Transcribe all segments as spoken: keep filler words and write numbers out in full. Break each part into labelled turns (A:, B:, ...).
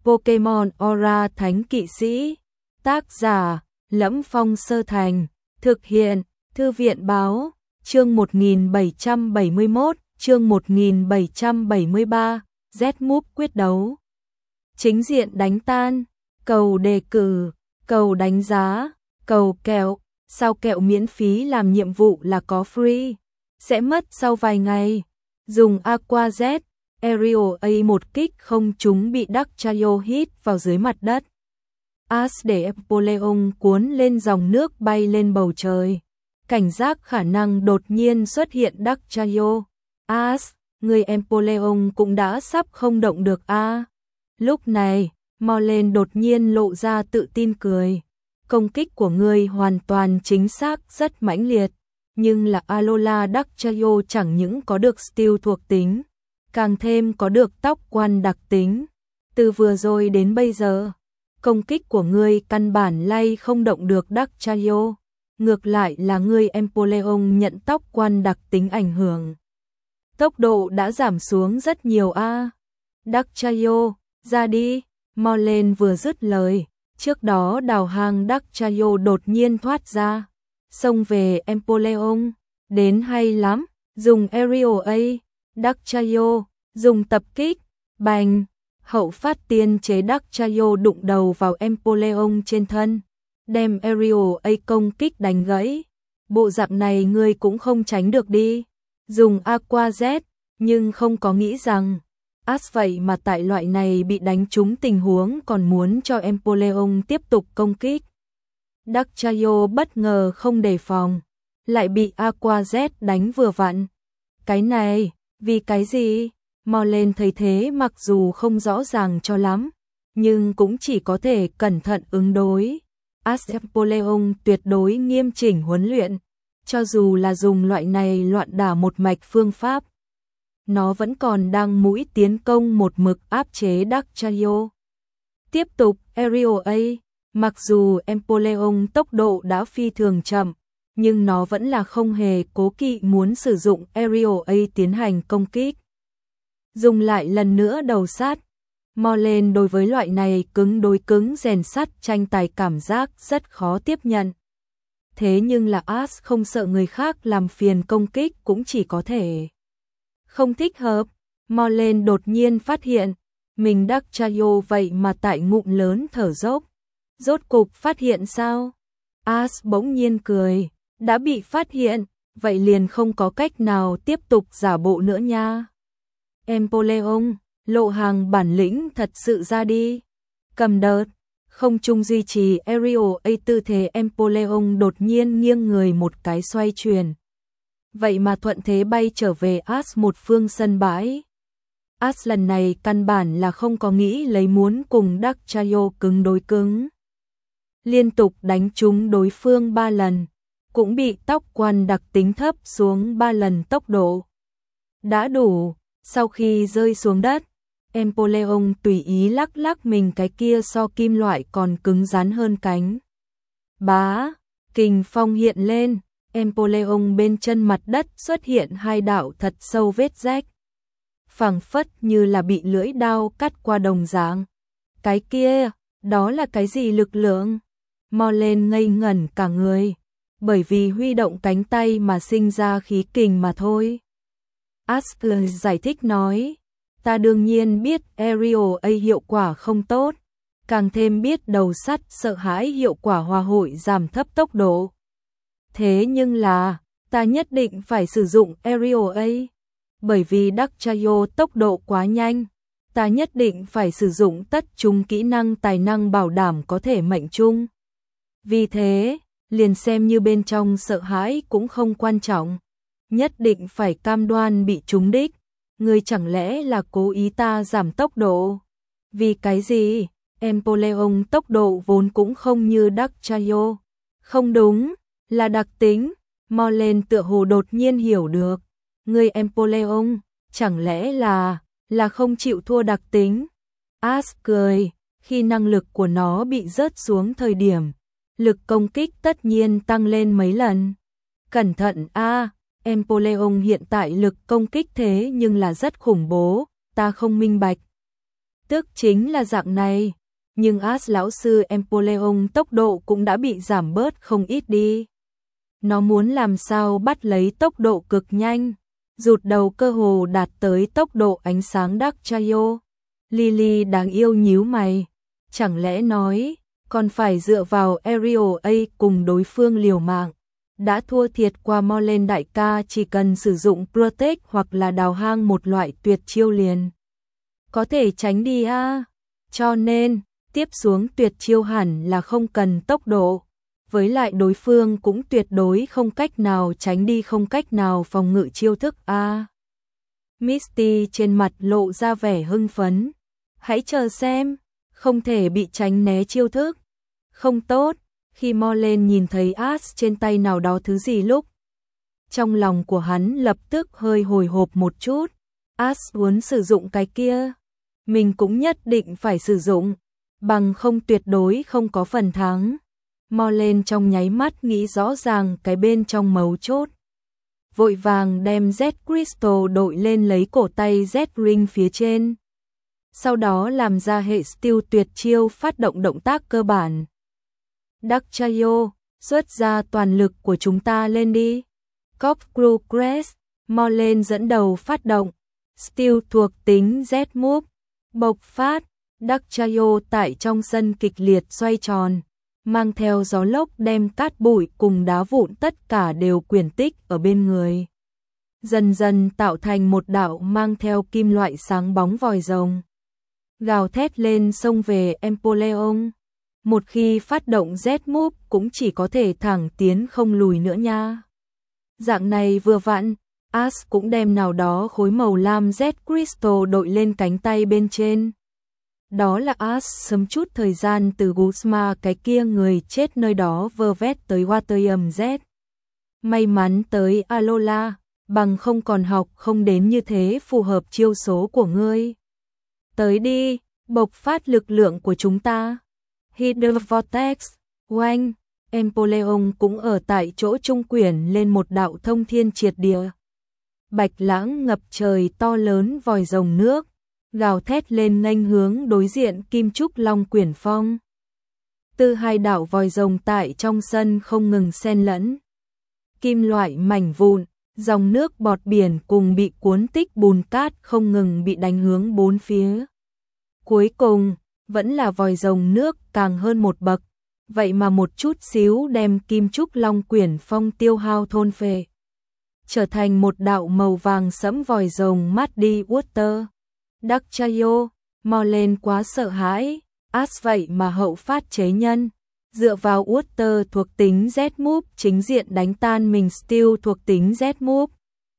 A: Pokemon Aura Thánh Kỵ Sĩ. Tác giả: Lẫm Phong Sơ Thành. Thực hiện: Thư viện báo. Chương một nghìn bảy trăm bảy mươi mốt, chương một nghìn bảy trăm bảy mươi ba, Z-Move quyết đấu. Chính diện đánh tan, cầu đề cử, cầu đánh giá, cầu kẹo, sao kẹo miễn phí làm nhiệm vụ là có free, sẽ mất sau vài ngày. Dùng Aqua Z, Aerial A một kích không trúng bị Darktrayo hit vào dưới mặt đất. As để Empoleon cuốn lên dòng nước bay lên bầu trời. Cảnh giác khả năng đột nhiên xuất hiện Darktrayo. As, người Empoleon cũng đã sắp không động được a. À. Lúc này, Molen đột nhiên lộ ra tự tin cười. Công kích của ngươi hoàn toàn chính xác rất mãnh liệt, nhưng là Alola Darktrayo chẳng những có được Steel thuộc tính, càng thêm có được tóc quan đặc tính. Từ vừa rồi đến bây giờ, công kích của ngươi căn bản lay không động được Darktrayo. Ngược lại là ngươi Empoleon nhận tóc quan đặc tính ảnh hưởng. Tốc độ đã giảm xuống rất nhiều a. À. Darktrayo, ra đi. Molen vừa dứt lời, trước đó đào hang Darktrayo đột nhiên thoát ra, xông về Empoleon. Đến hay lắm, dùng Aerial A, Darktrayo, dùng tập kích, bành, hậu phát tiên chế Darktrayo đụng đầu vào Empoleon trên thân, đem Aerial A công kích đánh gãy. Bộ dạng này ngươi cũng không tránh được đi. Dùng Aqua Z, nhưng không có nghĩ rằng As vậy mà tại loại này bị đánh trúng tình huống còn muốn cho Empoleon tiếp tục công kích. Darktrayo bất ngờ không đề phòng, lại bị Aqua Z đánh vừa vặn. Cái này, vì cái gì? Molen thấy thế mặc dù không rõ ràng cho lắm, nhưng cũng chỉ có thể cẩn thận ứng đối. As Empoleon tuyệt đối nghiêm chỉnh huấn luyện, cho dù là dùng loại này loạn đả một mạch phương pháp, nó vẫn còn đang mũi tiến công một mực áp chế Darktrayo. Tiếp tục Aerial A, mặc dù Empoleon tốc độ đã phi thường chậm, nhưng nó vẫn là không hề cố kỵ muốn sử dụng Aerial A tiến hành công kích. Dùng lại lần nữa đầu sát. Molen đối với loại này cứng đối cứng rèn sắt tranh tài cảm giác rất khó tiếp nhận. Thế nhưng là As không sợ người khác làm phiền công kích cũng chỉ có thể không thích hợp. Molen đột nhiên phát hiện mình Darktrayo vậy mà tại ngụm lớn thở dốc. Rốt cục phát hiện sao? As bỗng nhiên cười, đã bị phát hiện, vậy liền không có cách nào tiếp tục giả bộ nữa nha. Empoleon, lộ hàng bản lĩnh thật sự ra đi. Cầm đợt, không trung duy trì Aerial A tư thế Empoleon đột nhiên nghiêng người một cái xoay chuyển. Vậy mà thuận thế bay trở về As một phương sân bãi. As lần này căn bản là không có nghĩ lấy muốn cùng Darktrayo cứng đối cứng. Liên tục đánh trúng đối phương ba lần, cũng bị tóc quan đặc tính thấp xuống ba lần tốc độ. Đã đủ, sau khi rơi xuống đất, Empoleon tùy ý lắc lắc mình cái kia so kim loại còn cứng rắn hơn cánh. Bá, kình phong hiện lên, Empoleon bên chân mặt đất xuất hiện hai đạo thật sâu vết rách. Phảng phất như là bị lưỡi đao cắt qua đồng dạng. Cái kia, đó là cái gì lực lượng? Molen ngây ngẩn cả người, bởi vì huy động cánh tay mà sinh ra khí kình mà thôi. Asper giải thích nói, ta đương nhiên biết Aerial A hiệu quả không tốt, càng thêm biết đầu sắt sợ hãi hiệu quả hòa hội giảm thấp tốc độ. Thế nhưng là, ta nhất định phải sử dụng Aerial A, bởi vì Darktrayo tốc độ quá nhanh, ta nhất định phải sử dụng tất chung kỹ năng tài năng bảo đảm có thể mệnh chung. Vì thế, liền xem như bên trong sợ hãi cũng không quan trọng, nhất định phải cam đoan bị trúng đích. Ngươi chẳng lẽ là cố ý ta giảm tốc độ? Vì cái gì? Empoleon tốc độ vốn cũng không như Darktrayo. Không đúng, là đặc tính. Molen tựa hồ đột nhiên hiểu được. Ngươi Empoleon, chẳng lẽ là, là không chịu thua đặc tính? As cười, khi năng lực của nó bị rớt xuống thời điểm, lực công kích tất nhiên tăng lên mấy lần. Cẩn thận a, à, Empoleon hiện tại lực công kích thế nhưng là rất khủng bố, ta không minh bạch. tức chính là dạng này, nhưng As lão sư Empoleon tốc độ cũng đã bị giảm bớt không ít đi. Nó muốn làm sao bắt lấy tốc độ cực nhanh, rụt đầu cơ hồ đạt tới tốc độ ánh sáng Dark Chayo. Lily đáng yêu nhíu mày, chẳng lẽ nói, còn phải dựa vào Aerial A cùng đối phương liều mạng. Đã thua thiệt qua Molen đại ca chỉ cần sử dụng Protect hoặc là đào hang một loại tuyệt chiêu liền. Có thể tránh đi a à. Cho nên, tiếp xuống tuyệt chiêu hẳn là không cần tốc độ. Với lại đối phương cũng tuyệt đối không cách nào tránh đi, không cách nào phòng ngự chiêu thức a à. Misty trên mặt lộ ra vẻ hưng phấn. Hãy chờ xem, không thể bị tránh né chiêu thức. Không tốt, khi Molen nhìn thấy As trên tay nào đó thứ gì lúc. Trong lòng của hắn lập tức hơi hồi hộp một chút. As muốn sử dụng cái kia. Mình cũng nhất định phải sử dụng. Bằng không tuyệt đối không có phần thắng. Molen trong nháy mắt nghĩ rõ ràng cái bên trong mấu chốt. Vội vàng đem Z Crystal đội lên lấy cổ tay Z Ring phía trên. Sau đó làm ra hệ Steel tuyệt chiêu phát động động tác cơ bản. Dark Chayo, xuất ra toàn lực của chúng ta lên đi. Corkscrew Crest, Molen dẫn đầu phát động. Steel thuộc tính Z Move, bộc phát. Dark Chayo tại trong sân kịch liệt xoay tròn, mang theo gió lốc đem cát bụi cùng đá vụn tất cả đều quyển tích ở bên người. Dần dần tạo thành một đạo mang theo kim loại sáng bóng vòi rồng. Gào thét lên xông về Empoleon. Một khi phát động Z Move cũng chỉ có thể thẳng tiến không lùi nữa nha. Dạng này vừa vặn, As cũng đem nào đó khối màu lam Z Crystal đội lên cánh tay bên trên. Đó là As sớm chút thời gian từ Guzma cái kia người chết nơi đó vơ vét tới Waterium Z. May mắn tới Alola, bằng không còn học không đến như thế phù hợp chiêu số của ngươi. Tới đi, bộc phát lực lượng của chúng ta. Hydro Vortex, oanh, Empoleon cũng ở tại chỗ trung quyển lên một đạo thông thiên triệt địa. Bạch lãng ngập trời to lớn vòi rồng nước, gào thét lên nghênh hướng đối diện Kim Trúc Long quyển phong. Từ hai đạo vòi rồng tại trong sân không ngừng xen lẫn. Kim loại mảnh vụn, dòng nước bọt biển cùng bị cuốn tích bùn cát không ngừng bị đánh hướng bốn phía. Cuối cùng, vẫn là vòi rồng nước càng hơn một bậc, vậy mà một chút xíu đem Kim Trúc Long quyển phong tiêu hao thôn phệ. Trở thành một đạo màu vàng sẫm vòi rồng Muddy Water. Dark Chayo, Molen quá sợ hãi, As vậy mà hậu phát chế nhân. Dựa vào Water thuộc tính Z Move chính diện đánh tan mình Steel thuộc tính Z Move.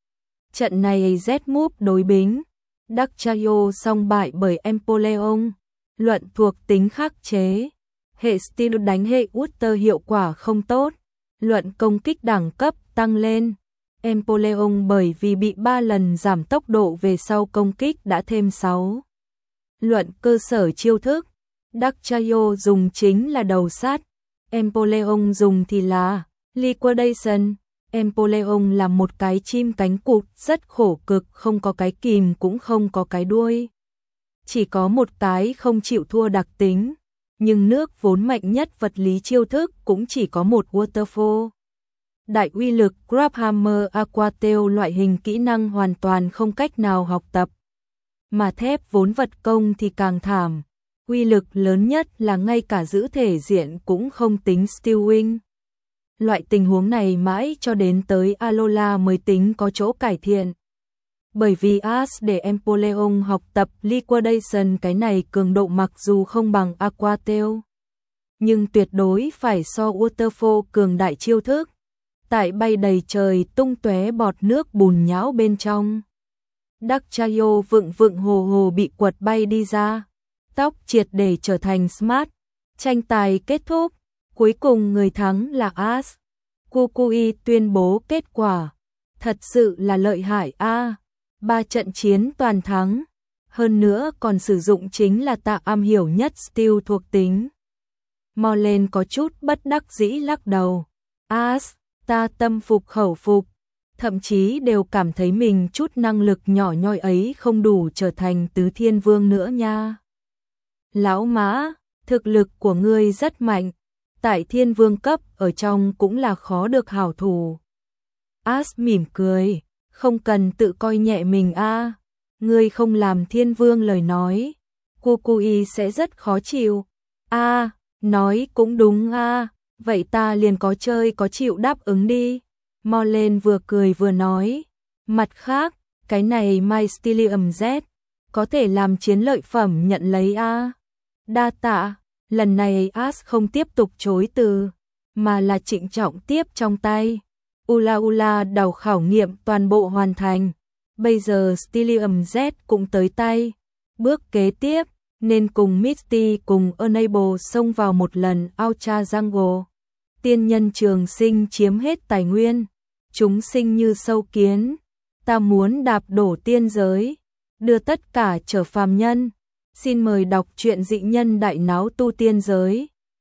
A: Trận này Z Move đối bính. Dark Chayo song bại bởi Empoleon. Luận thuộc tính khắc chế. Hệ Steel đánh hệ Water hiệu quả không tốt. Luận công kích đẳng cấp tăng lên. Empoleon bởi vì bị ba lần giảm tốc độ về sau công kích đã thêm sáu. Luận cơ sở chiêu thức. Dark Chayo dùng chính là đầu sát. Empoleon dùng thì là Liquidation. Empoleon là một cái chim cánh cụt rất khổ cực, không có cái kìm cũng không có cái đuôi. Chỉ có một cái không chịu thua đặc tính. Nhưng nước vốn mạnh nhất vật lý chiêu thức cũng chỉ có một Waterfall. Đại uy lực Grabhammer Aquatail loại hình kỹ năng hoàn toàn không cách nào học tập. Mà thép vốn vật công thì càng thảm. Uy lực lớn nhất là ngay cả giữ thể diện cũng không tính Steel Wing. Loại tình huống này mãi cho đến tới Alola mới tính có chỗ cải thiện. Bởi vì As để Empoleon học tập Liquidation, cái này cường độ mặc dù không bằng Aquatail, nhưng tuyệt đối phải so Waterfall cường đại chiêu thức. Tại bay đầy trời tung tóe bọt nước bùn nhão bên trong. Dark Chayo vựng vựng hồ hồ bị quật bay đi ra. Tóc triệt để trở thành smart. Tranh tài kết thúc. Cuối cùng người thắng là As. Kukui tuyên bố kết quả. Thật sự là lợi hại a. À, ba trận chiến toàn thắng. Hơn nữa còn sử dụng chính là tạ am hiểu nhất Steel thuộc tính. Molen có chút bất đắc dĩ lắc đầu. As, ta tâm phục khẩu phục. Thậm chí đều cảm thấy mình chút năng lực nhỏ nhoi ấy không đủ trở thành tứ thiên vương nữa nha. Lão Mã, thực lực của ngươi rất mạnh, tại thiên vương cấp ở trong cũng là khó được hảo thủ. Ash mỉm cười, không cần tự coi nhẹ mình a, ngươi không làm thiên vương lời nói, Kukui sẽ rất khó chịu. A, nói cũng đúng a, vậy ta liền có chơi có chịu đáp ứng đi. Morlen vừa cười vừa nói, mặt khác, cái này Mycelium Z có thể làm chiến lợi phẩm nhận lấy a. Đa tạ, lần này Ash không tiếp tục chối từ, mà là trịnh trọng tiếp trong tay. Ula Ula đầu khảo nghiệm toàn bộ hoàn thành, bây giờ Stellium Z cũng tới tay. Bước kế tiếp, nên cùng Misty cùng Enable xông vào một lần Ultra Jungle. Tiên nhân trường sinh chiếm hết tài nguyên, chúng sinh như sâu kiến, ta muốn đạp đổ tiên giới, đưa tất cả trở phàm nhân. Xin mời đọc truyện dị nhân đại náo tu tiên giới.